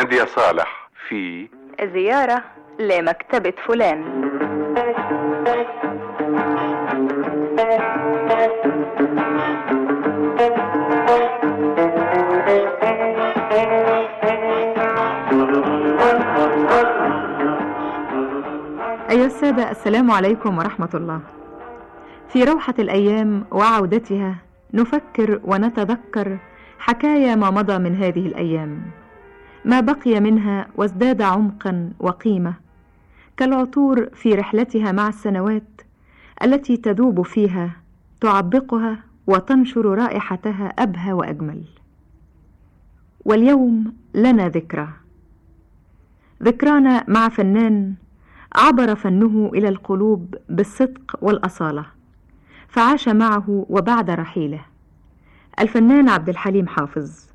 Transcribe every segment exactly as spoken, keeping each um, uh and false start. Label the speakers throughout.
Speaker 1: نادية صالح في
Speaker 2: زيارة لمكتبة فلان.
Speaker 3: أيها السادة، السلام عليكم ورحمة الله. في روحة الأيام وعودتها نفكر ونتذكر حكايا ما مضى من هذه الأيام، ما بقي منها وازداد عمقا وقيمة، كالعطور في رحلتها مع السنوات التي تذوب فيها، تعبقها وتنشر رائحتها أبهى وأجمل. واليوم لنا ذكرى، ذكرانا مع فنان عبر فنه إلى القلوب بالصدق والأصالة، فعاش معه وبعد رحيله، الفنان عبد الحليم حافظ.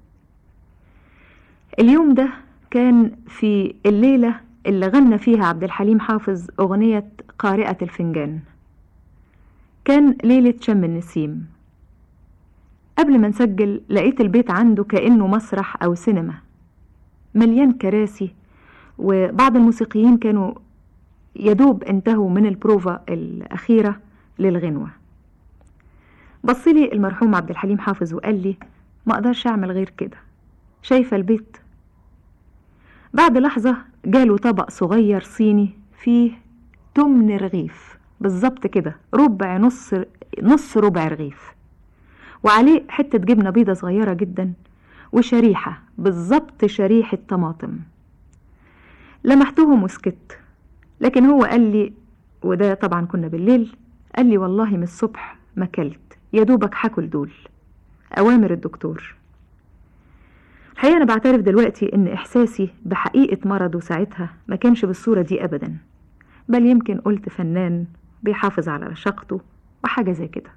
Speaker 3: اليوم ده كان في الليلة اللي غنى فيها عبد الحليم حافظ أغنية قارئة الفنجان، كان ليلة شم النسيم. قبل ما نسجل لقيت البيت عنده كأنه مسرح أو سينما، مليان كراسي، وبعض الموسيقيين كانوا يدوب انتهوا من البروفا الأخيرة للغنوة. بصلي المرحوم عبد الحليم حافظ وقال لي: ما أقدرش أعمل غير كده، شايفة البيت؟ بعد لحظة جاله طبق صغير صيني فيه تمن رغيف بالظبط كده، ربع نص نص ربع رغيف، وعليه حتة جبنة بيضة صغيرة جدا، وشريحة بالظبط شريحة طماطم. لمحتهم وسكت، لكن هو قال لي، وده طبعا كنا بالليل، قال لي: والله من الصبح ما كلت، يا دوبك حاكل دول، أوامر الدكتور. الحقيقة أنا بعترف دلوقتي إن إحساسي بحقيقة مرضه ساعتها ما كانش بالصورة دي أبدا، بل يمكن قلت فنان بيحافظ على رشاقته وحاجة زي كده.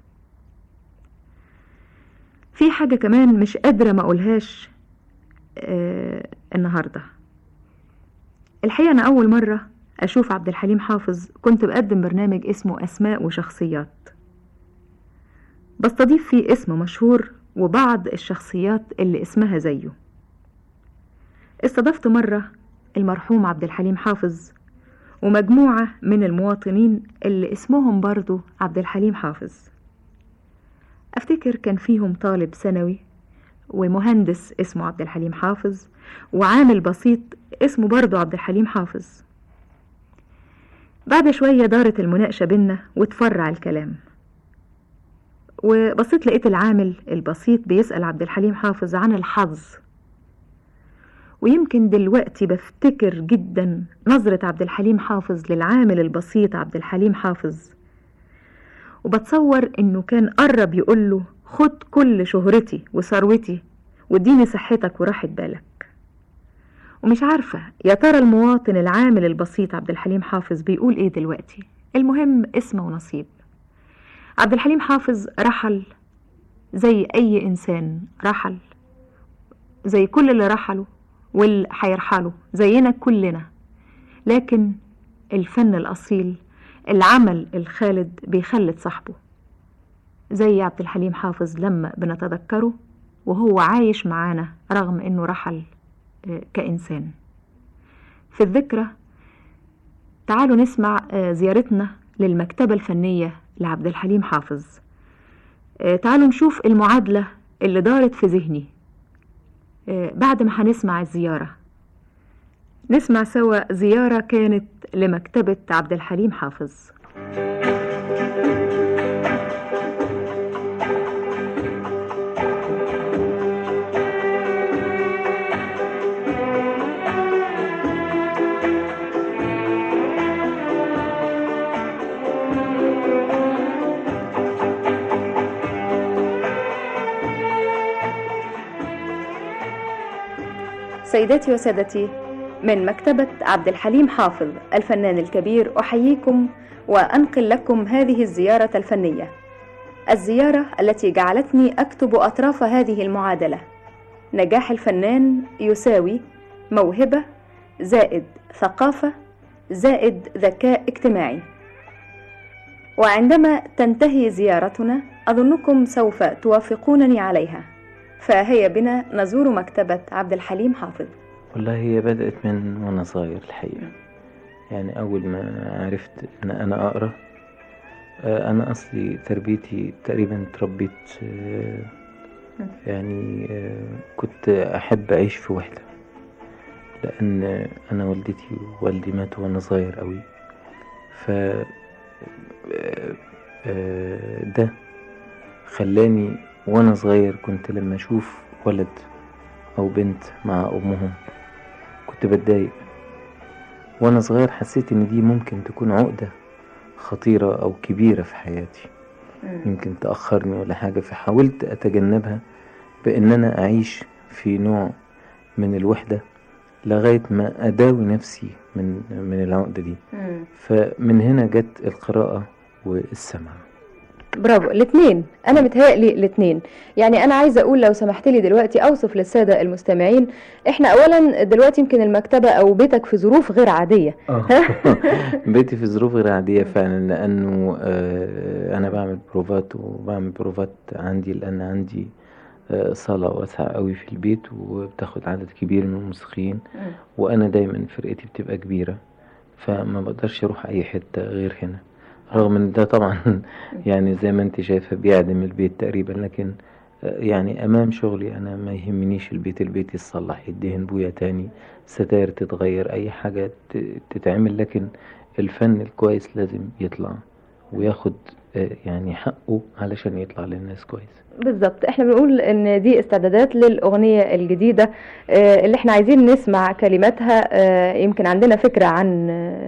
Speaker 3: في حاجة كمان مش قادرة ما أقولهاش آه النهاردة. الحقيقة أنا أول مرة أشوف عبد الحليم حافظ كنت بقدم برنامج اسمه أسماء وشخصيات، بستضيف فيه اسم مشهور وبعض الشخصيات اللي اسمها زيه. استضفت مرة المرحوم عبد الحليم حافظ ومجموعة من المواطنين اللي اسمهم برضو عبد الحليم حافظ. أفتكر كان فيهم طالب ثانوي ومهندس اسمه عبد الحليم حافظ وعامل بسيط اسمه برضو عبد الحليم حافظ. بعد شوية دارت المناقشة بينا وتفرع الكلام، وبصيت لقيت العامل البسيط بيسأل عبد الحليم حافظ عن الحظ. ويمكن دلوقتي بفتكر جدا نظرة عبد الحليم حافظ للعامل البسيط عبد الحليم حافظ، وبتصور انه كان قرب يقوله: خد كل شهرتي وثروتي واديني صحتك وراحة بالك. ومش عارفة يا ترى المواطن العامل البسيط عبد الحليم حافظ بيقول ايه دلوقتي. المهم اسم ونصيب. عبد الحليم حافظ رحل زي اي انسان رحل، زي كل اللي رحلوا واللي هيرحلوا زينا كلنا، لكن الفن الاصيل، العمل الخالد بيخلد صاحبه، زي عبد الحليم حافظ لما بنتذكره وهو عايش معانا رغم انه رحل كإنسان. في الذكرى تعالوا نسمع زيارتنا للمكتبة الفنية لعبد الحليم حافظ. تعالوا نشوف المعادلة اللي دارت في ذهني بعد ما هنسمع الزيارة. نسمع سوا زيارة كانت لمكتبة عبد الحليم حافظ. سيداتي وسادتي، من مكتبة عبد الحليم حافظ الفنان الكبير أحييكم وأنقل لكم هذه الزيارة الفنية، الزيارة التي جعلتني أكتب أطراف هذه المعادلة: نجاح الفنان يساوي موهبة زائد ثقافة زائد ذكاء اجتماعي. وعندما تنتهي زيارتنا أظنكم سوف توافقونني عليها، فهيا بنا نزور مكتبة عبد الحليم حافظ.
Speaker 4: والله هي بدأت من وأنا صغير الحقيقة. يعني أول ما عرفت إن أنا أقرأ، آه، أنا أصلي تربيتي تقريبا تربيت، آه، يعني آه، كنت أحب أعيش في وحدة، لأن أنا والدتي ووالدي ماتوا وأنا صغير قوي. ف آه، آه، ده خلاني وأنا صغير كنت لما أشوف ولد أو بنت مع أمهم كنت بتضايق. وأنا صغير حسيت إن دي ممكن تكون عقدة خطيرة أو كبيرة في حياتي، يمكن تأخرني ولا حاجة، فحاولت أتجنبها بأن أنا أعيش في نوع من الوحدة لغاية ما أداوي نفسي من من العقدة دي. فمن هنا جت القراءة والسمع.
Speaker 3: برافو الاثنين، انا متهيألي الاثنين. يعني انا عايزه اقول لو سمحت لي دلوقتي اوصف للساده المستمعين، احنا اولا دلوقتي يمكن المكتبه او بيتك في ظروف غير عاديه.
Speaker 4: بيتي في ظروف غير عاديه فعلا، لانه آه، انا بعمل بروفات وبعمل بروفات عندي، لان عندي آه، صاله واسعه قوي في البيت وبتاخد عدد كبير من الموسيقيين، وانا دايما فرقتي بتبقى كبيره، فما بقدرش اروح اي حته غير هنا. رغم ان ده طبعا يعني زي ما انت شايفه بيعدم البيت تقريبا، لكن يعني امام شغلي انا ما يهمنيش البيت البيت يتصلح، يدهن بويا تاني، ستاير تتغير، اي حاجه تتعمل، لكن الفن الكويس لازم يطلع وياخد يعني حقه علشان يطلع للناس كويس.
Speaker 3: بالظبط، احنا بنقول ان دي استعدادات للاغنيه الجديده اللي احنا عايزين نسمع كلماتها. يمكن عندنا فكره عن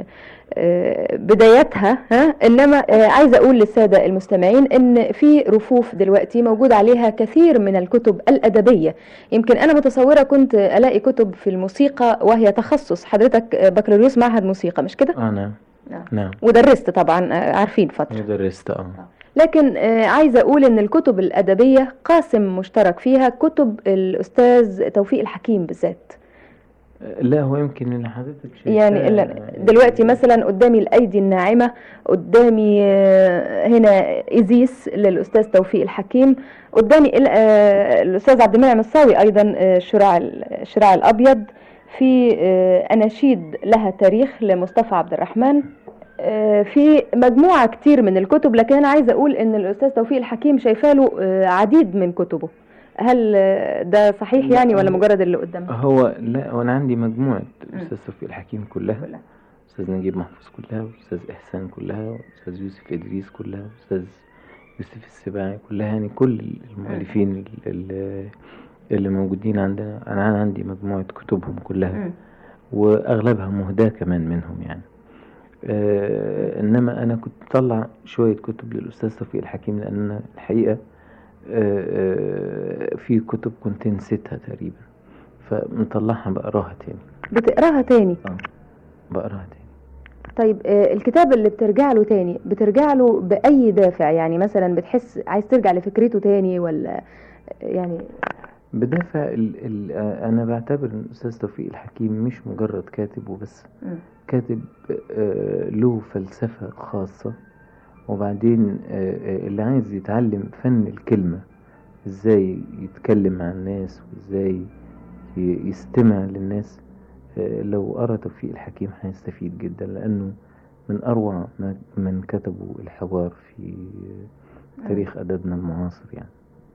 Speaker 3: بداياتها، ها انما عايزه اقول للساده المستمعين ان في رفوف دلوقتي موجود عليها كثير من الكتب الادبيه. يمكن انا متصوره كنت الاقي كتب في الموسيقى وهي تخصص، حضرتك بكالوريوس معهد موسيقى مش كده؟
Speaker 4: اه نعم. نعم.
Speaker 3: ودرست طبعا، عارفين فتره
Speaker 4: ودرست اه
Speaker 3: لكن عايزه اقول ان الكتب الادبيه قاسم مشترك فيها كتب الاستاذ توفيق الحكيم بالذات.
Speaker 4: لا هو يمكن اللي حضرتك شايفاه
Speaker 3: يعني دلوقتي مثلا قدامي الايدي الناعمه، قدامي هنا ازيس للاستاذ توفيق الحكيم، قدامي الاستاذ عبد المنعم الصاوي ايضا الشراع الشراع الابيض، في اناشيد لها تاريخ لمصطفى عبد الرحمن، في مجموعه كتير من الكتب. لكن انا عايزه اقول ان الاستاذ توفيق الحكيم شايفه له عديد من كتبه. هل ده صحيح يعني ولا مجرد اللي قدامك؟
Speaker 4: هو لا، وانا عندي مجموعه الاستاذ توفيق الحكيم كلها، كلها. استاذ نجيب محفوظ كلها، استاذ احسان كلها، استاذ يوسف ادريس كلها، استاذ يوسف السباعي كلها، يعني كل المؤلفين اللي, اللي موجودين عندنا انا عندي مجموعه كتبهم كلها. م. واغلبها مهداه كمان منهم يعني. آه انما انا كنت طلع شويه كتب للاستاذ توفيق الحكيم، لان الحقيقه في كتب كنت نسيتها تقريبا، فمطلعها بقراها تاني.
Speaker 3: بتقراها تاني؟
Speaker 4: اه بقراها تاني.
Speaker 3: طيب الكتاب اللي بترجع له تاني بترجع له بأي دافع؟ يعني مثلا بتحس عايز ترجع لفكرته تاني ولا يعني؟
Speaker 4: بدافع ال ال انا بعتبر ان الاستاذ توفيق الحكيم مش مجرد كاتب وبس، م. كاتب له فلسفة خاصة، وبعدين اللي عايز يتعلم فن الكلمة، ازاي يتكلم مع الناس وازاي يستمع للناس، لو قرأ توفيق الحكيم هيستفيد جدا، لأنه من أروع من كتبوا الحوار في تاريخ أدبنا المعاصر يعني.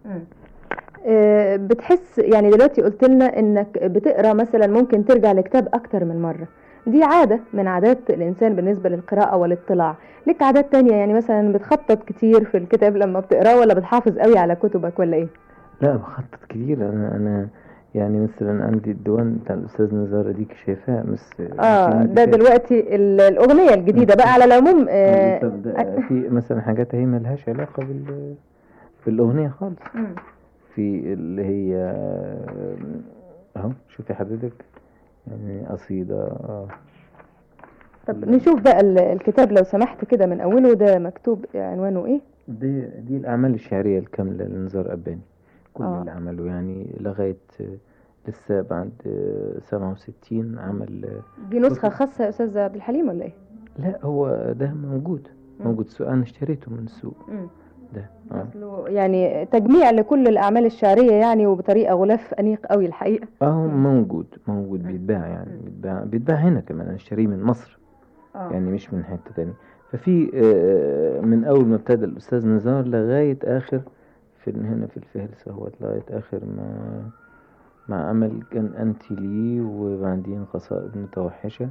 Speaker 3: بتحس يعني دلوقتي قلت لنا انك بتقرأ مثلا ممكن ترجع لكتاب اكتر من مرة، دي عادة من عادات الإنسان بالنسبة للقراءة والاطلاع. لك عادات تانية يعني مثلا بتخطط كتير في الكتاب لما بتقراه، ولا بتحافظ قوي على كتبك ولا ايه؟
Speaker 4: لا بخطط كتير. أنا أنا يعني مثلا عندي الديوان بتاع الأستاذ نزار ديك شايفاه، بس
Speaker 3: اه ده دلوقتي الأغنية الجديدة بقى على العموم. آه
Speaker 4: في مثلا حاجات هي ملهاش علاقة بال في الأغنية خالص. م. في اللي هي اهو شوفي حضرتك يعني قصيدة. اه
Speaker 3: طب نشوف بقى الكتاب لو سمحت كده من اوله، ده مكتوب عنوانه ايه؟
Speaker 4: دي دي الاعمال الشعريه الكامله لنزار قباني، كل آه. اللي عمله يعني لغايه لسه بعد سبعة وستين عمل.
Speaker 3: دي نسخه خاصه يا استاذ عبد الحليم ولا ايه؟
Speaker 4: لا هو ده موجود موجود سوق، انا اشتريته من السوق. م. ده اه
Speaker 3: أصله يعني تجميع لكل الأعمال الشعرية يعني، وبطريقة غلاف أنيق قوي الحقيقة.
Speaker 4: اه موجود موجود بيتباع يعني، بيتباع بيتباع هنا كمان، انا اشتريه من مصر
Speaker 3: آه.
Speaker 4: يعني مش من حتة تانية. ففي آه، من اول ما ابتدى الاستاذ نزار لغاية اخر، في هنا في الفهرس اهوت لغاية اخر ما مع عمل كان انت لي، وبعدين قصائد متوحشة،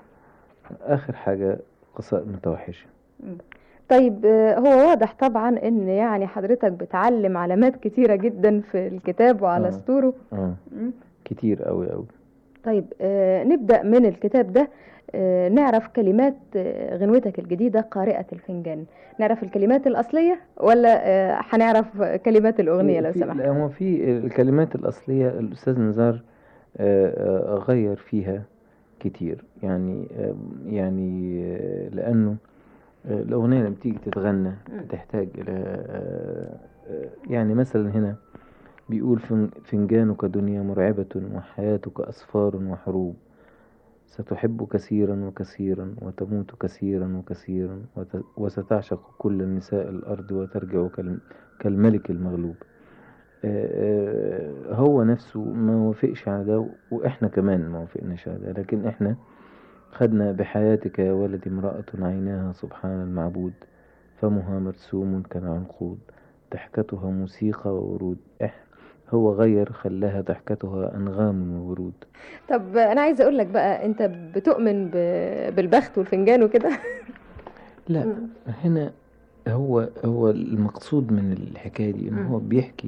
Speaker 4: اخر حاجة قصائد متوحشة.
Speaker 3: طيب آه، هو واضح طبعا ان يعني حضرتك بتعلم علامات كتيرة جدا في الكتاب وعلى
Speaker 4: اه
Speaker 3: سطوره.
Speaker 4: اه
Speaker 3: مم.
Speaker 4: كتير قوي قوي.
Speaker 3: طيب آه، نبدأ من الكتاب ده. آه، نعرف كلمات آه، غنوتك الجديدة قارئة الفنجان، نعرف الكلمات الأصلية ولا آه، هنعرف كلمات الأغنية لو
Speaker 4: في
Speaker 3: سمحت؟
Speaker 4: لا، هو في الكلمات الأصلية الأستاذ نزار آه، آه، غير فيها كتير يعني، آه، يعني آه، لأنه آه، الأغنية لما تيجي تتغنى بتحتاج إلى آه، آه، يعني مثلا هنا بيقول فن- فنجانك دنيا مرعبة، وحياتك أسفار وحروب، ستحب كثيرا وكثيرا، وتموت كثيرا وكثيرا، وت- وستعشق كل نساء الأرض، وترجع كالم- كالملك المغلوب. آه، آه، هو نفسه ما وافقش على ده، واحنا كمان ما وافقناش على ده، لكن احنا خدنا بحياتك يا ولدي امرأة عيناها سبحان المعبود، فمها مرسوم كالعنقود، ضحكتها موسيقى وورود. إح هو غير خلاها ضحكتها أنغام وورود.
Speaker 3: طب أنا عايزة أقول لك بقى، أنت بتؤمن ب- بالبخت والفنجان وكده؟
Speaker 4: لا،
Speaker 3: مم.
Speaker 4: هنا هو هو المقصود من الحكاية دي إن
Speaker 3: مم.
Speaker 4: هو بيحكي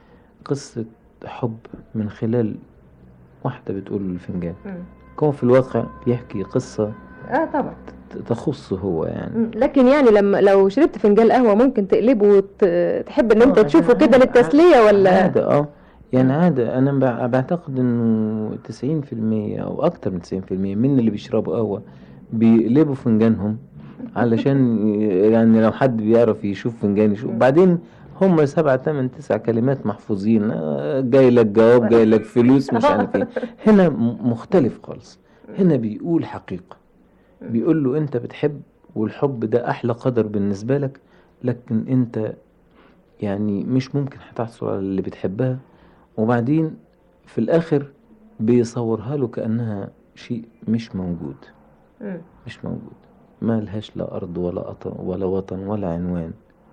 Speaker 4: قصة حب من خلال واحدة بتقول له الفنجان.
Speaker 3: مم.
Speaker 4: هو في الواقع بيحكي قصة
Speaker 3: اه طبعا.
Speaker 4: ت- تخصه هو يعني.
Speaker 3: مم. لكن يعني لما لو شربت فنجان قهوة ممكن تقلبه وتحب ان انت
Speaker 4: اه
Speaker 3: تشوفه
Speaker 4: عشان
Speaker 3: كده
Speaker 4: عادة
Speaker 3: للتسلية ولا؟
Speaker 4: عادة اه يعني
Speaker 3: مم.
Speaker 4: عادة. أنا بع- بعتقد إنه تسعين في المية أو أكتر من تسعين في المية من اللي بيشربوا قهوة بيقلبوا فنجانهم علشان ي- يعني لو حد بيعرف يشوف فنجان يشوف. بعدين هم سبعة تمن تسع كلمات محفوظين، آه، جاي لك جواب، جاي لك فلوس، مش عارف ايه. هنا م- مختلف خالص. هنا بيقول حقيقة، بيقول له انت بتحب، والحب ده احلى قدر بالنسبة لك، لكن انت يعني مش ممكن هتحصل على اللي بتحبها. وبعدين في الاخر بيصورها له كأنها شيء مش موجود،
Speaker 3: مم.
Speaker 4: مش موجود، ما لهاش لا أرض ولا وطن ولا وطن ولا عنوان.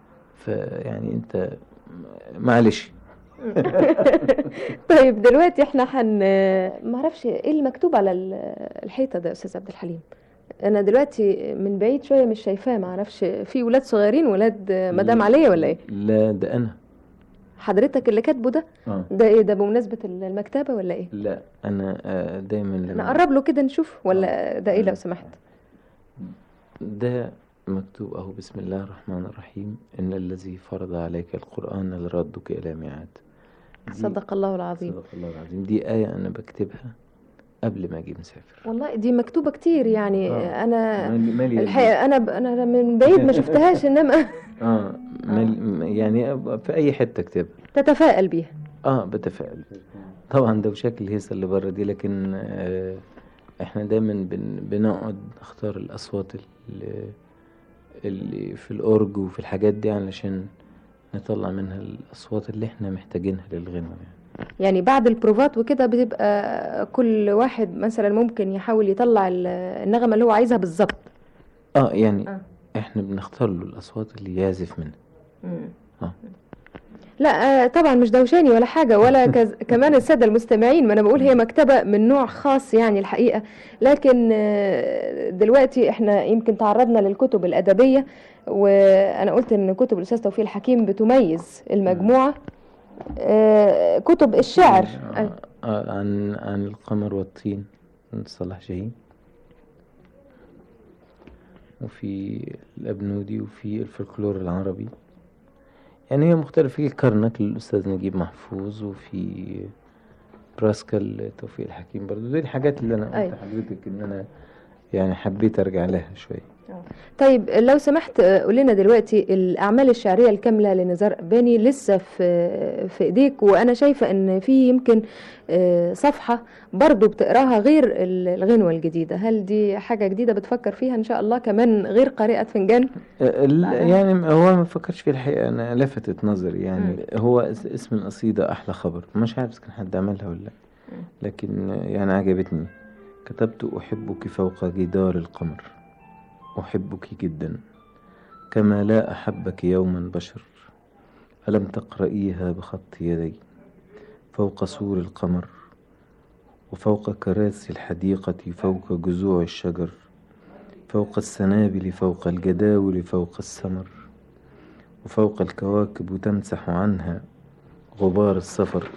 Speaker 4: فيعني أنت معلش.
Speaker 3: طيب دلوقتي احنا هن ما اعرفش ايه المكتوب على ال- الحيطة ده يا استاذ عبد الحليم. انا دلوقتي من بعيد شوية مش شايفاه، ما اعرفش في ولاد صغيرين، ولاد مدام عليا ولا ايه؟
Speaker 4: لا ده أنا.
Speaker 3: حضرتك اللي كاتبه ده؟
Speaker 4: آه.
Speaker 3: ده ايه ده، بمناسبة المكتبة ولا ايه؟
Speaker 4: لا أنا آه، دايما لما
Speaker 3: نقرب له كده نشوف ولا ده ايه لو سمحت؟
Speaker 4: ده مكتوب أهو: بسم الله الرحمن الرحيم، إن الذي فرض عليك القرآن لردك إلى ميعاد. دي-
Speaker 3: صدق الله العظيم.
Speaker 4: صدق الله العظيم. دي آية أنا بكتبها قبل ما أجي مسافر.
Speaker 3: والله دي مكتوبة كتير يعني.
Speaker 4: آه.
Speaker 3: انا
Speaker 4: مالي مالي
Speaker 3: الحقيقة انا ب... انا من بعيد ما شفتهاش انما
Speaker 4: اه مال يعني في اي حته اكتبها.
Speaker 3: تتفائل بيها.
Speaker 4: اه بتفائل طبعا، ده وشكل الهيصه اللي بره دي، لكن آه احنا دايما بن بنقعد نختار الاصوات اللي, اللي في الاورج وفي الحاجات دي علشان نطلع منها الاصوات اللي احنا محتاجينها للغنى يعني.
Speaker 3: يعني بعد البروفات وكده بتبقى كل واحد مثلا ممكن يحاول يطلع ال- النغمة اللي هو عايزها بالظبط.
Speaker 4: اه يعني
Speaker 3: آه.
Speaker 4: احنا بنختار له الاصوات اللي يعزف منها.
Speaker 3: مم.
Speaker 4: اه
Speaker 3: لا آه، طبعا مش دوشاني ولا حاجة ولا كز... كمان السادة المستمعين، ما أنا بقول هي مكتبة من نوع خاص يعني الحقيقة. لكن آه، دلوقتي احنا يمكن تعرضنا للكتب الأدبية، وأنا قلت إن كتب الأستاذ توفيق الحكيم بتميز المجموعة. آه، كتب الشعر.
Speaker 4: آه آه عن عن القمر والطين صلاح جاهين، وفي الأبنودي، وفي الفلكلور العربي. يعني هي مختلفة. في الكرنك للأستاذ نجيب محفوظ، وفي براسكال توفيق الحكيم برضو. دي الحاجات اللي أنا قلت
Speaker 3: أيوة.
Speaker 4: لحضرتك إن أنا يعني حبيت ارجع لها شويه.
Speaker 3: طيب لو سمحت قول لنا دلوقتي الأعمال الشعرية الكاملة لنزار قباني لسه في في إيديك، وأنا شايفة إن في يمكن صفحة برضو بتقراها غير الغنوة الجديدة. هل دي حاجة جديدة بتفكر فيها إن شاء الله كمان غير قارئة فنجان؟
Speaker 4: يعني هو ما فكرش في الحقيقة، أنا لفتت نظري يعني م. هو اسم القصيدة أحلى خبر، مش عارف كان حد عملها ولا لا، لكن يعني عجبتني. كتبت أحبك فوق جدار القمر، أحبك جدا كما لا أحبك يوما بشر، ألم تقرئيها بخط يدي فوق سور القمر، وفوق كراسي الحديقة، فوق جذوع الشجر، فوق السنابل، فوق الجداول، فوق السمر، وفوق الكواكب تمسح عنها غبار السفر.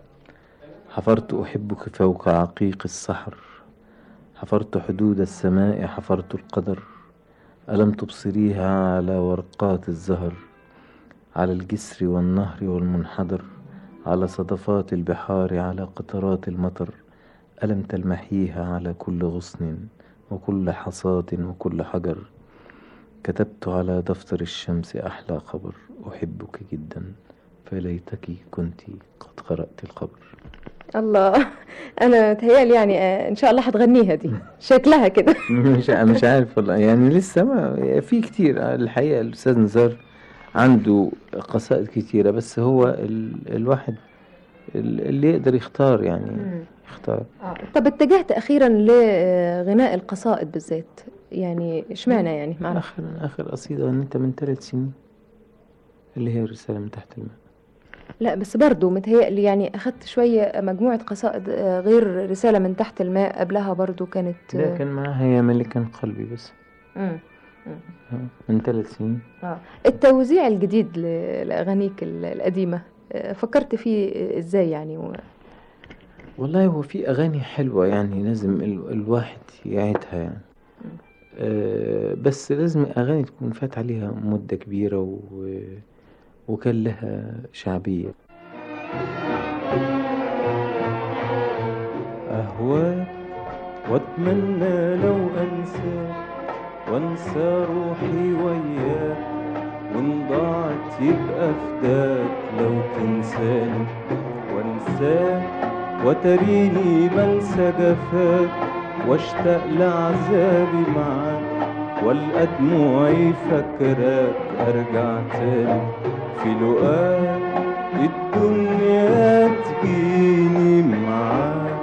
Speaker 4: حفرت أحبك فوق عقيق السحر، حفرت حدود السماء، حفرت القدر، ألم تبصريها على ورقات الزهر، على الجسر والنهر والمنحدر، على صدفات البحار، على قطرات المطر، ألم تلمحيها على كل غصن وكل حصاة وكل حجر. كتبت على دفتر الشمس أحلى خبر، أحبك جدا فليتك كنت قد قرأت الخبر.
Speaker 3: الله، أنا تهيألي يعني إن شاء الله هتغنيها دي شكلها كده.
Speaker 4: مش مش عارف والله، يعني لسه ما في كتير الحقيقة. الأستاذ نزار عنده قصائد كتيرة، بس هو ال... الواحد اللي يقدر يختار يعني مم. يختار.
Speaker 3: آه. طب اتجهت أخيرا لغناء القصائد بالذات، يعني اشمعنى يعني معنا؟
Speaker 4: آخر آخر قصيدة غنيتها من ثلاث سنين اللي هي الرسالة من تحت الماء.
Speaker 3: لا بس برضو متهيألي يعني أخدت شوية مجموعة قصائد غير رسالة من تحت الماء، قبلها برضو كانت.
Speaker 4: لا كان معاها يا ملكا قلبي بس. مم. من ثلاث سنين.
Speaker 3: آه. التوزيع الجديد لأغانيك القديمة فكرت فيه ازاي يعني و...
Speaker 4: والله هو في أغاني حلوة يعني لازم ال... الواحد يعيدها يعني أه بس لازم أغاني تكون فات عليها مدة كبيرة و... وكان لها شعبية.
Speaker 5: أهواك وأتمنى لو أنسى وأنسى روحي وياك، وإن ضاعت يبقى فداك لو تنساني وأنساك، وتريني بنسى جفاك واشتاق لعذابي معاك، والقى دموعي فاكراك أرجع تاني في لقاك، الدنيا تجيني معاك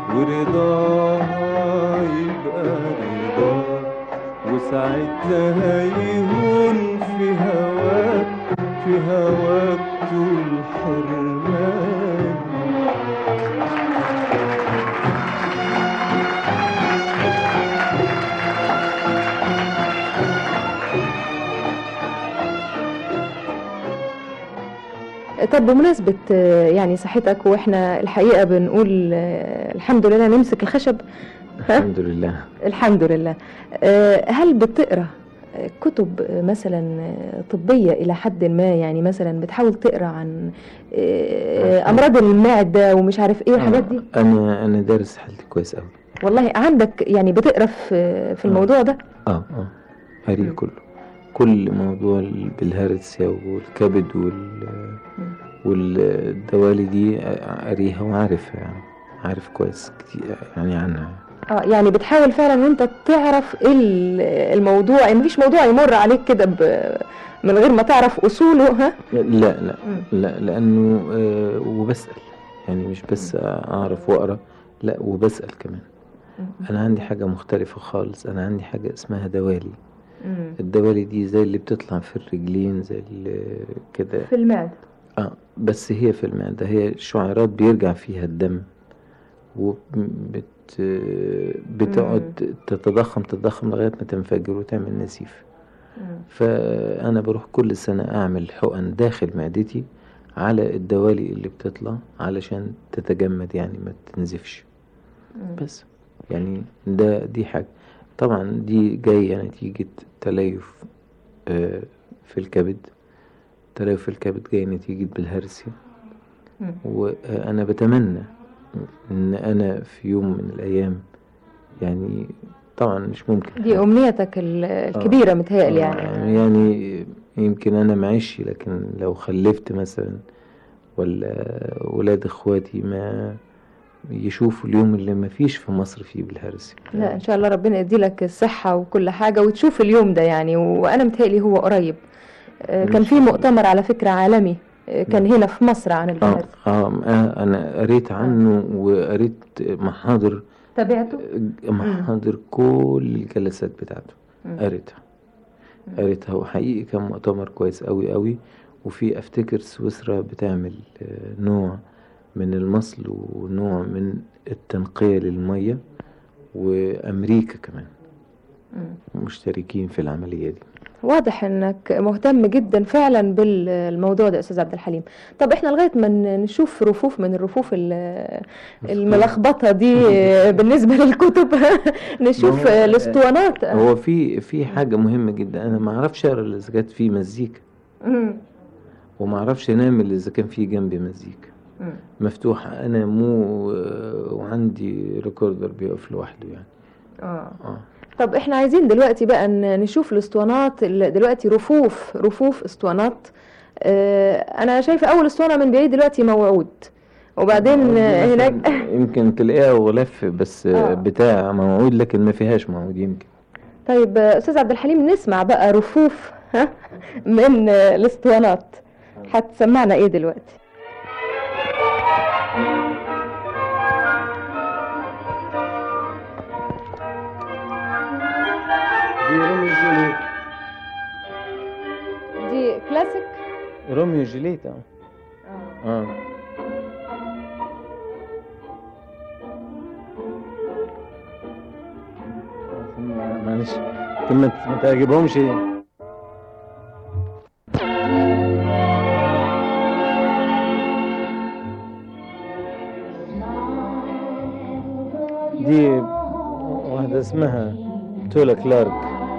Speaker 5: ورضاها يبقى رضاك، وساعتها يهون في هواك في هواك طول حرمان.
Speaker 3: طب بمناسبة يعني صحتك، واحنا الحقيقة بنقول الحمد لله نمسك الخشب.
Speaker 4: الحمد لله
Speaker 3: الحمد لله. هل بتقرأ كتب مثلا طبية إلى حد ما؟ يعني مثلا بتحاول تقرأ عن أمراض المعدة ومش عارف إيه الحاجات دي؟
Speaker 4: أنا أنا دارس حالتي كويس أوي
Speaker 3: والله. عندك يعني بتقرأ في في الموضوع ده؟
Speaker 4: آه آه هريه كله، كل موضوع بالهرسيا والكبد وال والدوالي دي قاريها وعارفها يعني، عارف كويس كتير يعني عنها.
Speaker 3: اه يعني بتحاول فعلا ان انت تعرف ايه الموضوع، يعني مفيش موضوع يمر عليك كده من غير ما تعرف اصوله. ها
Speaker 4: لا لا م. لا لانه آه وبسأل يعني، مش بس اعرف واقرا، لا وبسأل كمان. م. انا عندي حاجة مختلفة خالص، انا عندي حاجة اسمها دوالي. م. الدوالي دي زي اللي بتطلع في الرجلين زي كده
Speaker 3: في المعدة.
Speaker 4: اه بس هي في المعدة، هي شعيرات بيرجع فيها الدم وبت بتقعد تتضخم تتضخم لغاية ما تنفجر وتعمل نزيف. مم. فأنا بروح كل سنة أعمل حقن داخل معدتي على الدوالي اللي بتطلع علشان تتجمد يعني ما تنزفش. مم. بس يعني ده دي حاجة طبعا دي جاية نتيجة تليف في الكبد، تليف في الكبد جاي نتيجة بالهرسيا. وأنا بتمنى ان انا في يوم من الايام يعني طبعا مش ممكن.
Speaker 3: دي أمنيتك ال- الكبيرة متهيألي يعني.
Speaker 4: يعني يعني يمكن أنا معيش، لكن لو خلفت مثلا ولا ولاد إخواتي ما يشوفوا اليوم اللي ما فيش في مصر فيه بالهرسي.
Speaker 3: لا إن شاء الله ربنا يديلك الصحة وكل حاجة وتشوف اليوم ده يعني. وأنا متهيألي هو قريب. آه، كان في مؤتمر على فكرة عالمي آه، كان هنا في مصر عن
Speaker 4: آه,
Speaker 3: البهرسي.
Speaker 4: آه, آه أنا قريت عنه وقريت محاضر،
Speaker 3: تابعته؟
Speaker 4: محاضر كل الجلسات بتاعته
Speaker 3: مم.
Speaker 4: قريتها قريتها وحقيقي كان مؤتمر كويس قوي قوي. وفي افتكر سويسرا بتعمل آه، نوع من المصل ونوع من التنقية للمية، وأمريكا كمان
Speaker 3: مم.
Speaker 4: مشتركين في العملية دي.
Speaker 3: واضح انك مهتم جدا فعلا بالموضوع ده يا استاذ عبد الحليم. طب احنا لغايه ما ن- نشوف رفوف من الرفوف ال- الملخبطه دي بالنسبه للكتب نشوف
Speaker 4: ما هو-
Speaker 3: الاسطوانات.
Speaker 4: هو في في حاجة مهمة جدا، أنا ما أعرفش أقرأ إلا إذا كانت في مزيكا،
Speaker 3: مم.
Speaker 4: وما أعرفش أنام إلا إذا كان في جنبي مزيكا
Speaker 3: مم.
Speaker 4: مفتوحة. أنا مو وعندي ريكوردر بيقف لوحده يعني.
Speaker 3: اه
Speaker 4: آه.
Speaker 3: طب احنا عايزين دلوقتي بقى ن- نشوف الاسطوانات ال- دلوقتي رفوف رفوف اسطوانات. اه انا شايفه اول اسطوانه من بعيد دلوقتي موعود، وبعدين آه، هناك
Speaker 4: يمكن تلاقيها غلاف بس
Speaker 3: آه.
Speaker 4: بتاع موعود، لكن ما فيهاش موعود يمكن.
Speaker 3: طيب آه، استاذ عبد الحليم نسمع بقى رفوف ها من آه، الاسطوانات. هتسمعنا ايه دلوقتي؟
Speaker 4: دي روميو جوليت.
Speaker 3: دي كلاسيك.
Speaker 4: روميو جوليت اه اه معلش ما ما تعجبهمش دي. دي واحدة اسمها تولا كلارك،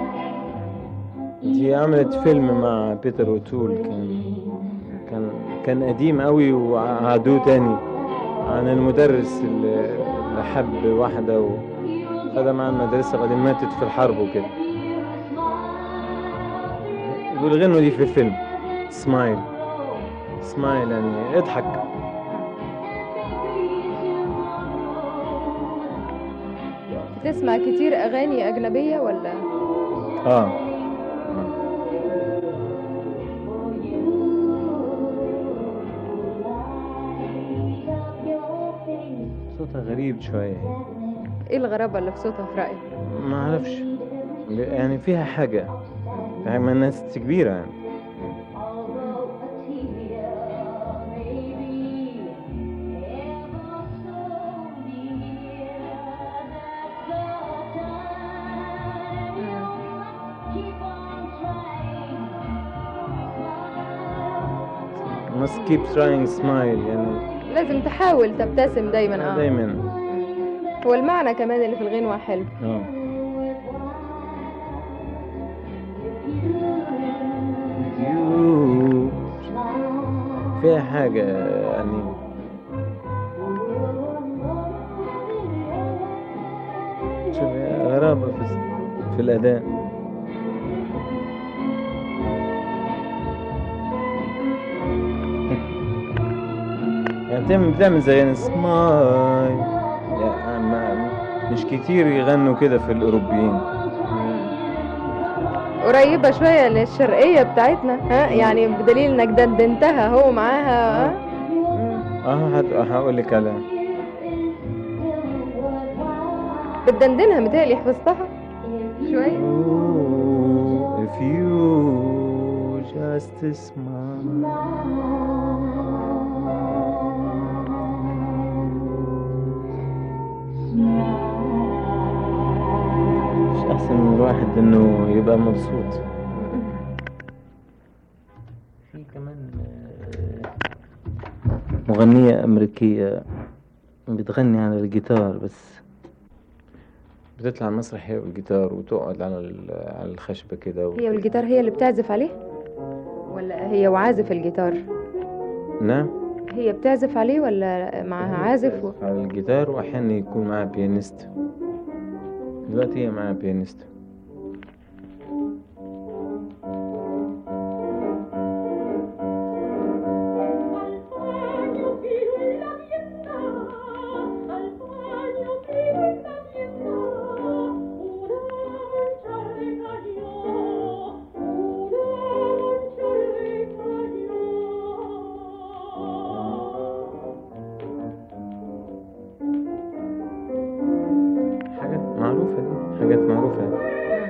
Speaker 4: دي عملت فيلم مع بيتر أوتول، كان كان كان قديم قوي وعادوه تاني، عن المدرس اللي اللي حب واحدة وخدها مع المدرسة بعدين ماتت في الحرب وكده. والغنوة دي في الفيلم سمايل سمايل يعني اضحك.
Speaker 3: تسمع كتير اغاني اجنبيه ولا؟
Speaker 4: اه صوتها غريب شوية،
Speaker 3: ايه الغرابه اللي في صوتها في رايك؟
Speaker 4: ما اعرفش يعني فيها حاجة، يعني من ناس كبيرة يعني. must keep trying smile يعني
Speaker 3: لازم تحاول تبتسم دايما. اه
Speaker 4: دايما.
Speaker 3: والمعنى كمان اللي في الغنوه حلو.
Speaker 4: اه يو فيها حاجة يعني شوف غرابة في في الأداء. يعني بتعمل بتعمل زي سمايل يعني ما مش كتير يغنوا كده في الأوروبيين.
Speaker 3: قريبه شويه للشرقيه بتاعتنا ها، يعني بدليل انك دندنتها هو معاها. ها
Speaker 4: اه هت- هقول لك على
Speaker 3: بتدندنها متهيألي حفظتها شويه.
Speaker 4: Ooh, if you just smile. مش أحسن من الواحد إنه يبقى مبسوط. في كمان مغنية أمريكية بتغني على الجيتار بس، بتطلع على المسرح هي والجيتار وتقعد على ال- على الخشبة كده و...
Speaker 3: هي والجيتار هي اللي بتعزف عليه ولا هي وعازف الجيتار؟
Speaker 4: نعم
Speaker 3: هي بتعزف عليه ولا معاها عازف و...
Speaker 4: على الجيتار، وأحيانا يكون معها بيانيست. دلوقتي هي معاها بيانيست. حاجات معروفة يعني.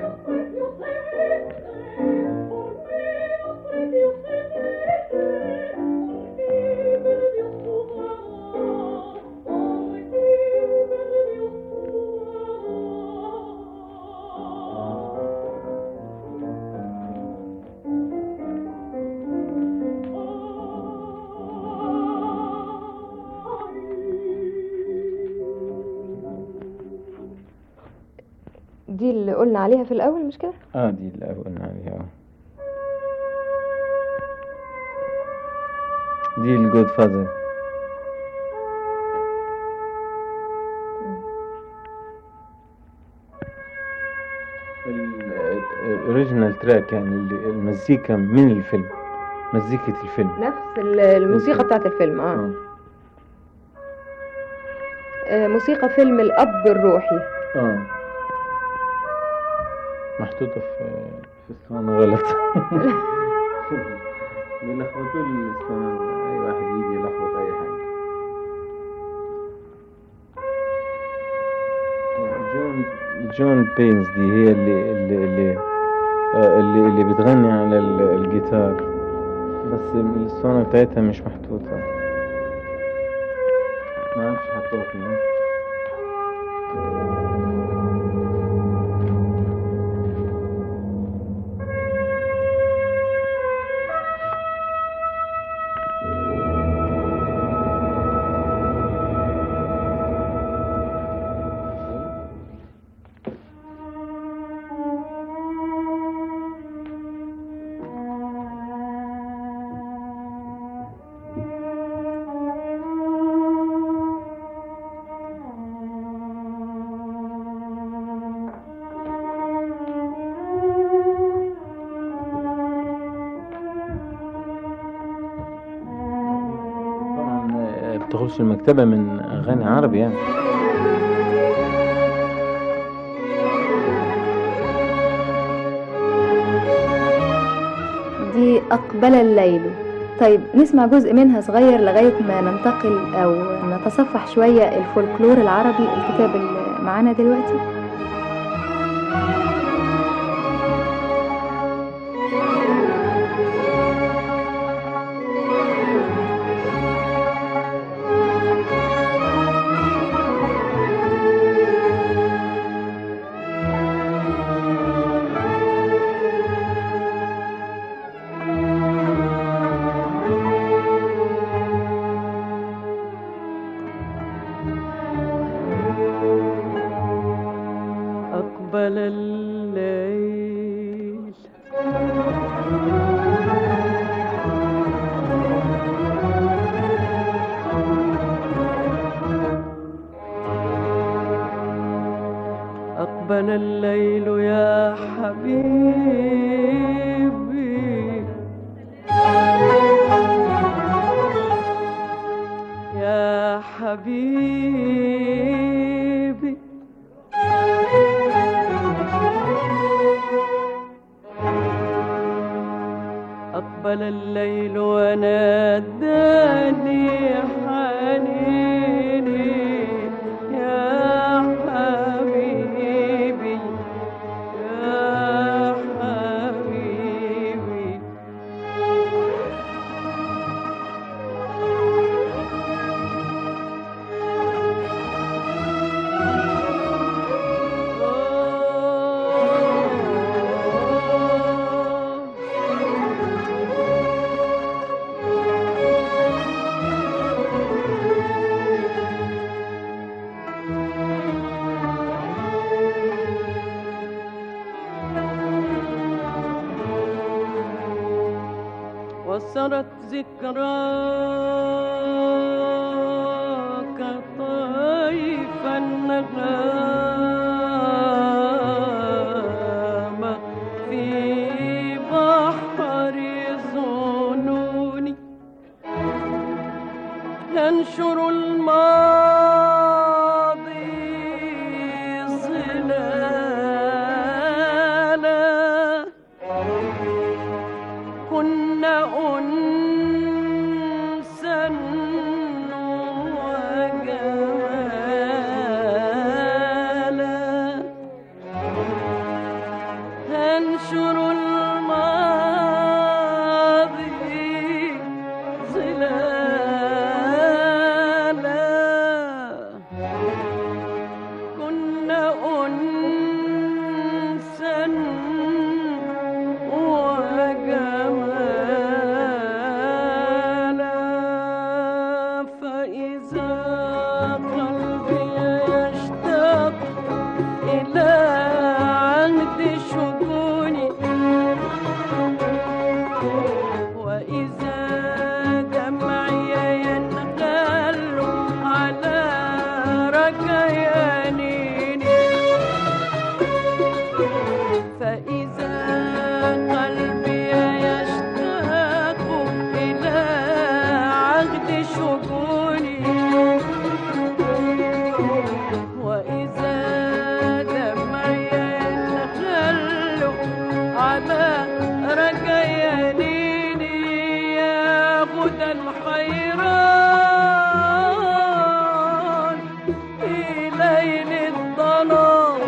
Speaker 3: دي اللي قلنا عليها في الأول مش كده؟
Speaker 4: اه دي اللي قلنا عليها. دي الجود فازر. الاوريجينال تراك يعني المزيكا من الفيلم، مزيكة الفيلم
Speaker 3: نفس الموسيقى بتاعت الفيلم. اه,
Speaker 4: آه.
Speaker 3: آه موسيقى فيلم الأب الروحي.
Speaker 4: اه محطوطة في في الصوانة غلط. بيلخبطوا الصوانة، أي واحد يجي يلخبط أي حاجة. جون جون بينز دي هي اللي اللي اللي آه اللي, اللي بتغني على الجيتار، بس الصوانة بتاعتها مش محطوطة، ما عرفش حطوها فين. تخش المكتبة من أغاني عربي يعني.
Speaker 3: دي أقبل الليل. طيب نسمع جزء منها صغير لغاية ما ننتقل أو نتصفح شوية الفولكلور العربي، الكتاب اللي معانا دلوقتي.
Speaker 6: أقبل الليل أقبل الليل يا حبيبي يا حبيبي أقبل الليل وناداني حنيني يا حبيبي يا حبيبي وصرت ذكراك طيف النغام ظلالا كنا أنسا وجمالا هنشر الماضي ظلالا كنا أنسا وجمالا فإذا قلبي يشتاق إلى عهد شجوني وإذا دمعي ينغل على ركيانيني فإذا قلبي يشتاق إلى عهد شجوني وإذا دمعي ينغل على ركيانيني يا غدا الحيران في ليل الظلام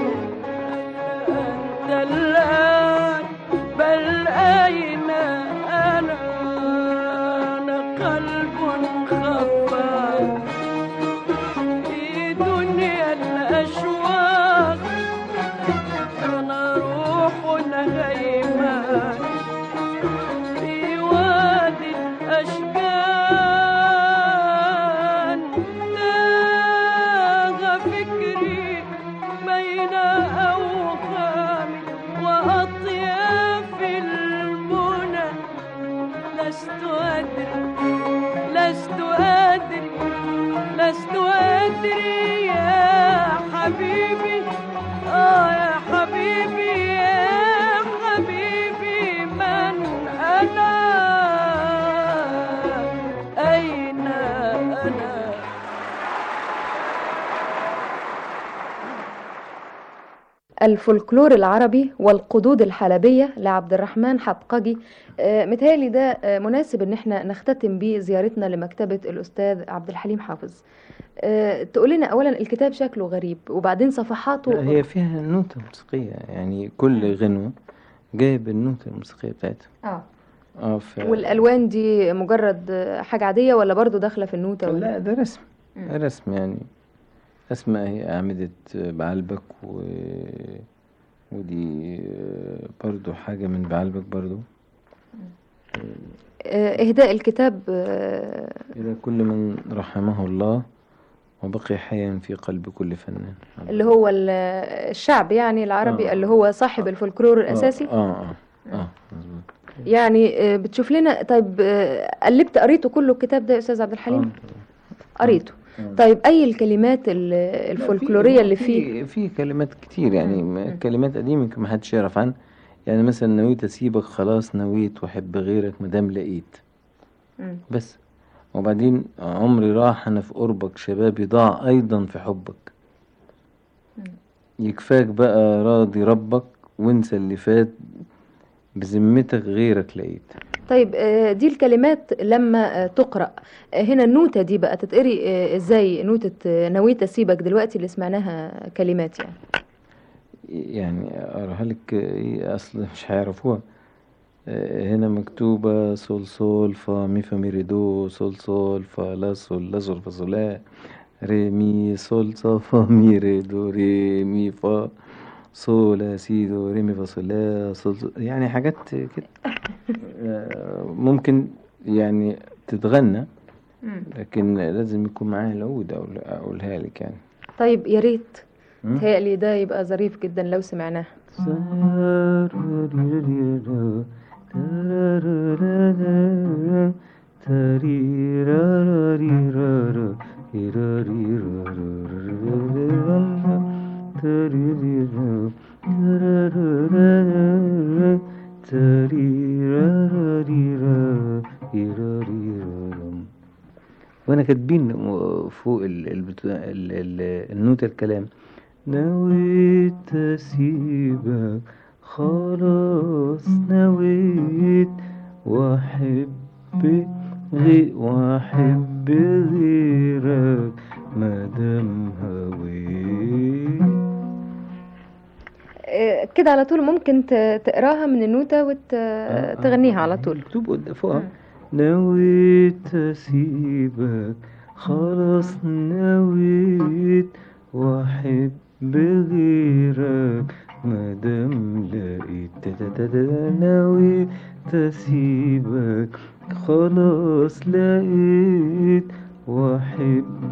Speaker 6: أنت الآن بل أين أنا أنا قلب خفاف في دنيا الأشواق أنا روح هيمان في وادي الأشجان تاه فكري بين أوهامي وأطياف المنى لست أدري لست أدري لست أدري يا حبيبي آه يا حبيبي يا حبيبي من أنا أين أنا
Speaker 3: الفولكلور العربي والقدود الحلبية لعبد الرحمن حبقجي. آه، متهيألي ده آه، مناسب ان احنا نختتم بيه زيارتنا لمكتبة الأستاذ عبد الحليم حافظ. آه، تقول لنا أولا الكتاب شكله غريب وبعدين صفحاته
Speaker 4: هي فيها نوتة موسيقية، يعني كل غنوة جايب النوتة الموسيقية بتاعتها.
Speaker 3: اه
Speaker 4: اه ف...
Speaker 3: والألوان دي مجرد آه، حاجة عادية ولا برضو داخلة في النوتة ولا؟
Speaker 4: لا ده رسم
Speaker 3: مم.
Speaker 4: رسم يعني أسماء هي أعمدة بعلبك و... ودي برضو حاجة من بعلبك برضو.
Speaker 3: آه، إهداء الكتاب آه،
Speaker 4: إلى كل من رحمه الله وبقي حيا في قلب كل فنان.
Speaker 3: اللي هو ال- الشعب يعني العربي
Speaker 4: آه.
Speaker 3: اللي هو صاحب الفولكلور الأساسي.
Speaker 4: اه اه اه, آه. مظبوط.
Speaker 3: يعني آه، بتشوف لنا طيب آه، قلبت قريته كله الكتاب ده يا أستاذ عبد الحليم؟
Speaker 4: آه.
Speaker 3: قريته.
Speaker 4: آه.
Speaker 3: طيب أي الكلمات ال- الفولكلورية اللي فيه؟
Speaker 4: في في كلمات كتير يعني
Speaker 3: مم.
Speaker 4: م- كلمات قديمة يمكن ما حدش يعرف عنها. يعني مثلا نويت أسيبك خلاص نويت وأحب غيرك مدام لقيت
Speaker 3: مم.
Speaker 4: بس. وبعدين عمري راح أنا في قربك شبابي ضاع أيضا في حبك
Speaker 3: مم.
Speaker 4: يكفاك بقى راضي ربك وانسى اللي فات بذمتك غيرك لقيت.
Speaker 3: طيب آه، دي الكلمات لما آه، تقرأ آه، هنا النوتة دي بقى تتقري آه، ازاي؟ نوتة آه، نويت اسيبك دلوقتي اللي سمعناها كلمات يعني.
Speaker 4: يعني أقراها لك إيه أصل مش هيعرفوها. آه، هنا مكتوبة سول سول فا مي فا مي ري دو سول سول فا لا سول لا سول فا سول لا ري مي سول صا فا مي ري دو ري مي فا سول لا سي دو ري مي فا سول لا سول سول. يعني حاجات كده آه، ممكن يعني تتغنى لكن لازم يكون معاها العود أو أقولها لك يعني.
Speaker 3: طيب يا ريت
Speaker 4: مم.
Speaker 3: تهيألي ده يبقى ظريف جدا لو سمعناه.
Speaker 4: وانا كاتبين فوق ال- البتو- ال- ال- النوتة الكلام: نويت اسيبك خلاص، نويت واحب غي واحب غيرك مادام هويت.
Speaker 3: آه، كده على طول ممكن ت- تقراها من النوتة وتغنيها على طول.
Speaker 4: مكتوب قد- فوقها: نويت اسيبك خلاص، نويت واحب غيرك مادام لقيت تتتتت. نويت اسيبك خلاص، لقيت واحب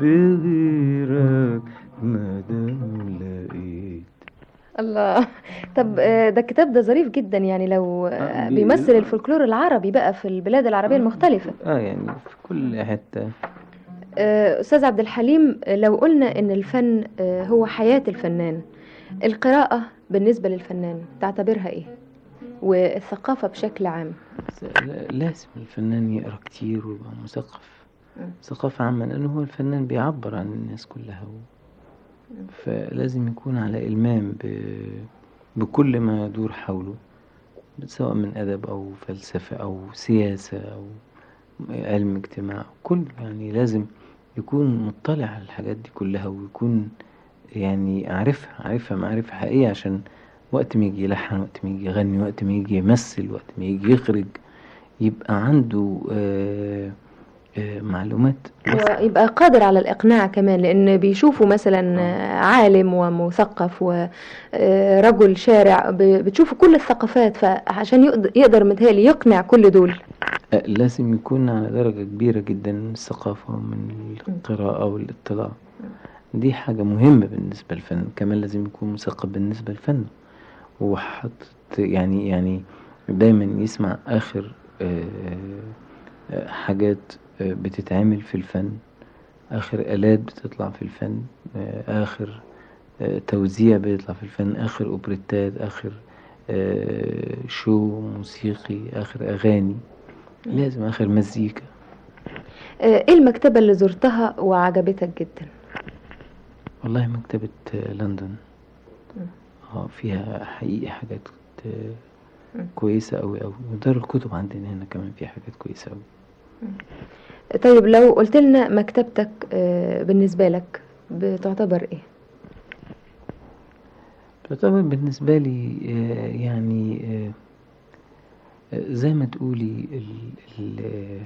Speaker 4: غيرك مادام لقيت.
Speaker 3: الله. طب آه، ده الكتاب ده ظريف جدا، يعني لو آه،
Speaker 4: آه، بي-
Speaker 3: بيمثل الفولكلور العربي بقى في البلاد العربية المختلفة.
Speaker 4: اه يعني في كل حتة.
Speaker 3: آه، أستاذ عبد الحليم، آه، لو قلنا إن الفن آه، هو حياة الفنان، القراءة بالنسبة للفنان تعتبرها إيه؟ والثقافة بشكل عام.
Speaker 4: بس لا- لازم الفنان يقرأ كتير ويبقى مثقف،
Speaker 3: مم.
Speaker 4: ثقافة عامة، لأنه هو الفنان بيعبر عن الناس كلها، فلازم يكون على إلمام ب... بكل ما يدور حوله، سواء من أدب أو فلسفة أو سياسة أو علم اجتماع، كله يعني لازم يكون مطلع على الحاجات دي كلها، ويكون يعني عارفها عارفها معرفة حقيقية، عشان وقت ما يجي يلحن، وقت ما يجي يغني، وقت ما يجي يمثل، وقت ما يجي يخرج، يبقى عنده آه آه معلومات.
Speaker 3: ويبقى قادر على الإقناع كمان، لأن بيشوفوا مثلا آه، عالم ومثقف ورجل شارع، ب- بتشوفوا كل الثقافات، فعشان يقد- يقدر متهيألي يقنع كل دول.
Speaker 4: آه، لازم يكون على درجة كبيرة جدا من الثقافة ومن القراءة والاطلاع. دي حاجة مهمة بالنسبة للفن. كمان لازم يكون مثقف بالنسبة للفن، وحط يعني يعني دايما يسمع آخر آه، آه، حاجات آه، بتتعمل في الفن، آخر آلات بتطلع في الفن، آه، آخر آه، توزيع بيطلع في الفن، آخر أوبريتات، آخر آه، شو موسيقي، آخر أغاني، لازم آخر مزيكا.
Speaker 3: آه، إيه المكتبة اللي زرتها وعجبتك جدا؟
Speaker 4: والله مكتبة آه، لندن اه فيها حقيقي حاجات آه، كويسة أوي أوي، ودار الكتب عندنا هنا كمان فيها حاجات كويسة أوي.
Speaker 3: طيب لو قلت لنا مكتبتك آه، بالنسبة لك بتعتبر إيه؟
Speaker 4: تعتبر بالنسبة لي آه، يعني آه، آه، زي ما تقولي ال- ال- آه،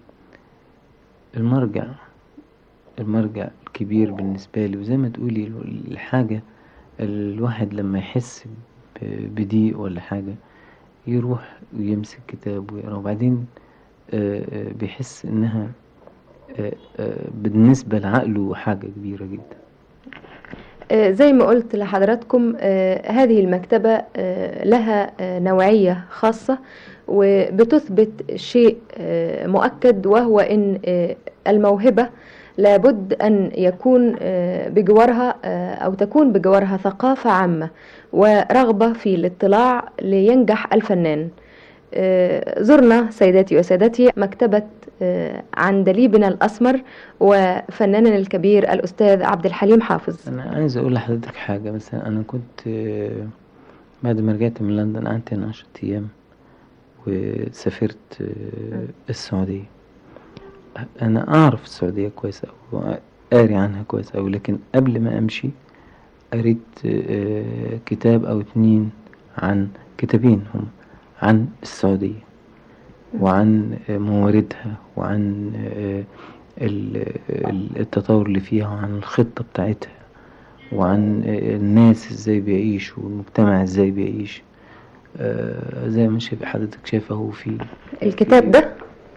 Speaker 4: المرجع المرجع الكبير بالنسبة لي، وزي ما تقولي الحاجة الواحد لما يحس ب- بضيق ولا حاجة يروح ويمسك كتاب ويقرأ، وبعدين آه، آه، بيحس إنها آه، آه، بالنسبة لعقله حاجة كبيرة جدا.
Speaker 3: آه، زي ما قلت لحضراتكم، آه، هذه المكتبة آه، لها آه، نوعية خاصة، وبتثبت شيء آه، مؤكد، وهو إن آه، الموهبة لابد أن يكون آه، بجوارها آه، أو تكون بجوارها ثقافة عامة ورغبة في الاطلاع لينجح الفنان. آه، زرنا سيداتي وسادتي مكتبة آه، عندليبنا الأسمر وفناننا الكبير الأستاذ عبد الحليم حافظ.
Speaker 4: أنا عايز أقول لحضرتك حاجة. مثلا أنا كنت آه، بعد ما رجعت من لندن قعدت هنا عشرة أيام وسافرت آه، السعودية. أنا أعرف السعودية كويس أوي، قاري عنها كويس أوي، لكن قبل ما أمشي قريت آه، كتاب أو اتنين، عن كتابين هم عن السعودية وعن آه، مواردها، وعن آه، ال- ال- التطور اللي فيها، وعن الخطة بتاعتها، وعن آه، الناس ازاي بيعيشوا والمجتمع ازاي بيعيش. آه، زي ما شايف حضرتك شايفه هو في
Speaker 3: الكتاب ده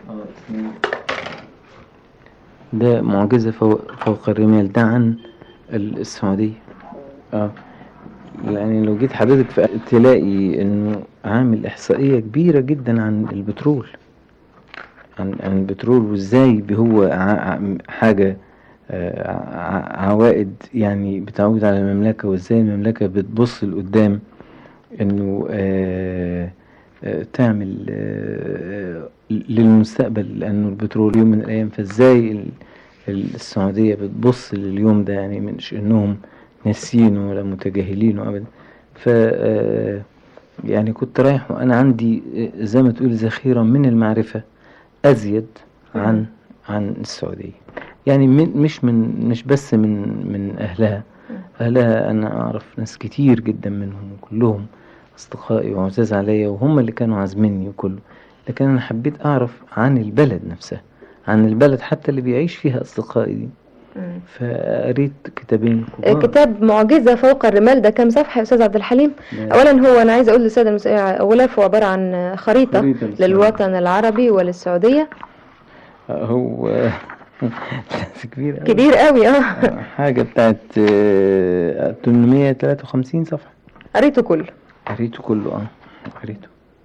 Speaker 4: ده معجزة فوق, فوق الرمال، ده عن ال- السعودية. اه يعني لو جيت حضرتك في تلاقي انه عامل احصائية كبيرة جدا عن البترول، عن عن البترول، وازاي هو ع- ع- حاجة آه، ع- عوائد يعني بتعود على المملكة، وازاي المملكة بتبص لقدام انه آه، آه، تعمل آه، للمستقبل، لانه البترول يوم من الايام، فازاي ال- السعودية بتبص لليوم ده، يعني مش انهم ناسينه ولا متجاهلينه ابدا. ف يعني كنت رايح وانا عندي زي ما تقول ذخيرة من المعرفة ازيد عن عن السعودية. يعني مش من مش بس من من اهلها اهلها انا اعرف ناس كتير جدا منهم وكلهم اصدقائي وعزاز عليا وهم اللي كانوا عازميني وكله، لكن انا حبيت اعرف عن البلد نفسها، عن البلد حتى اللي بيعيش فيها اصدقائي دي. فقريت كتابين كبار.
Speaker 7: كتاب معجزة فوق الرمال ده كام صفحة يا أستاذ عبد الحليم؟ أولا هو أنا عايزة أقول للسادة المسؤولين غلاف هو عبارة عن خريطة, خريطة للوطن العربي وللسعودية.
Speaker 4: هو كبير قوي
Speaker 7: كبير قوي اه
Speaker 4: حاجة بتاعت ثمانمائة وثلاثة وخمسين صفحة.
Speaker 7: قريته كله
Speaker 4: قريته كله اه قريته.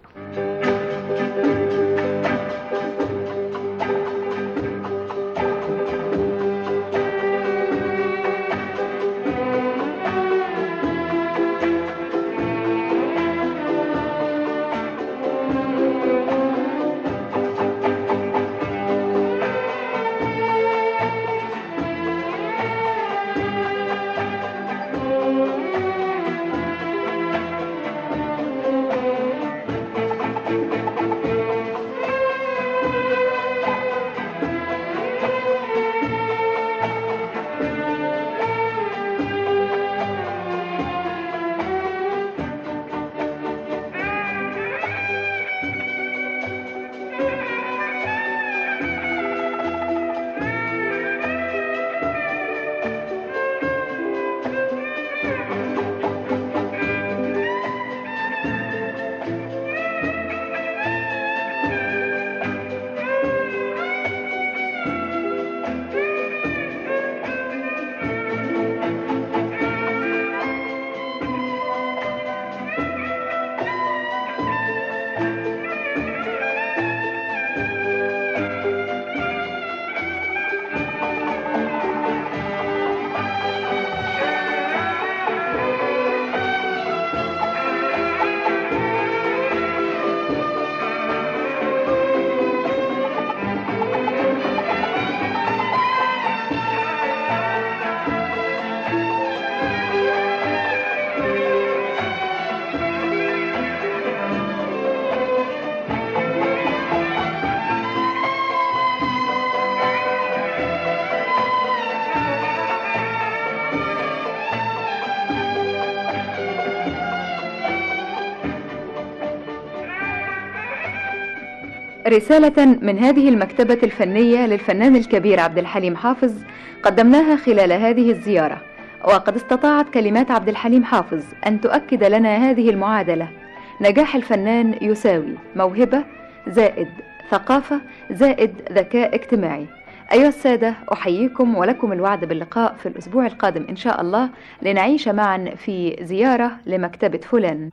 Speaker 3: رسالة من هذه المكتبة الفنية للفنان الكبير عبد الحليم حافظ قدمناها خلال هذه الزيارة، وقد استطاعت كلمات عبد الحليم حافظ أن تؤكد لنا هذه المعادلة: نجاح الفنان يساوي موهبة زائد ثقافة زائد ذكاء اجتماعي. أيها السادة، أحييكم ولكم الوعد باللقاء في الأسبوع القادم إن شاء الله لنعيش معا في زيارة لمكتبة فلان.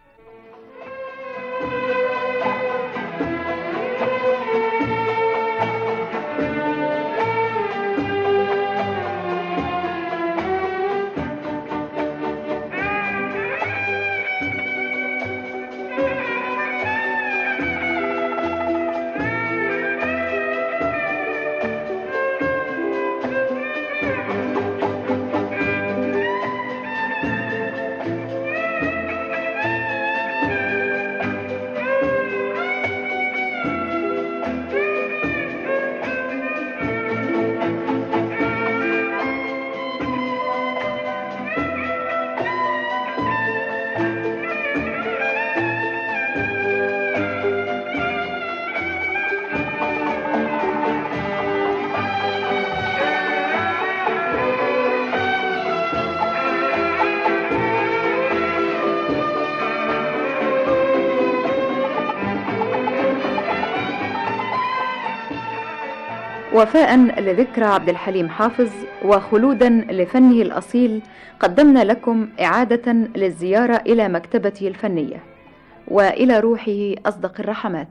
Speaker 3: وفاء لذكرى عبد الحليم حافظ وخلودا لفنه الأصيل، قدمنا لكم إعادة للزيارة إلى مكتبته الفنية، وإلى روحه أصدق الرحمات.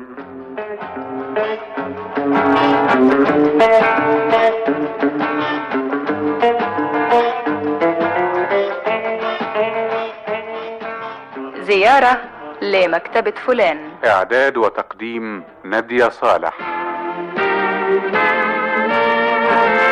Speaker 2: زيارة لمكتبة فلان.
Speaker 1: إعداد وتقديم نادية صالح.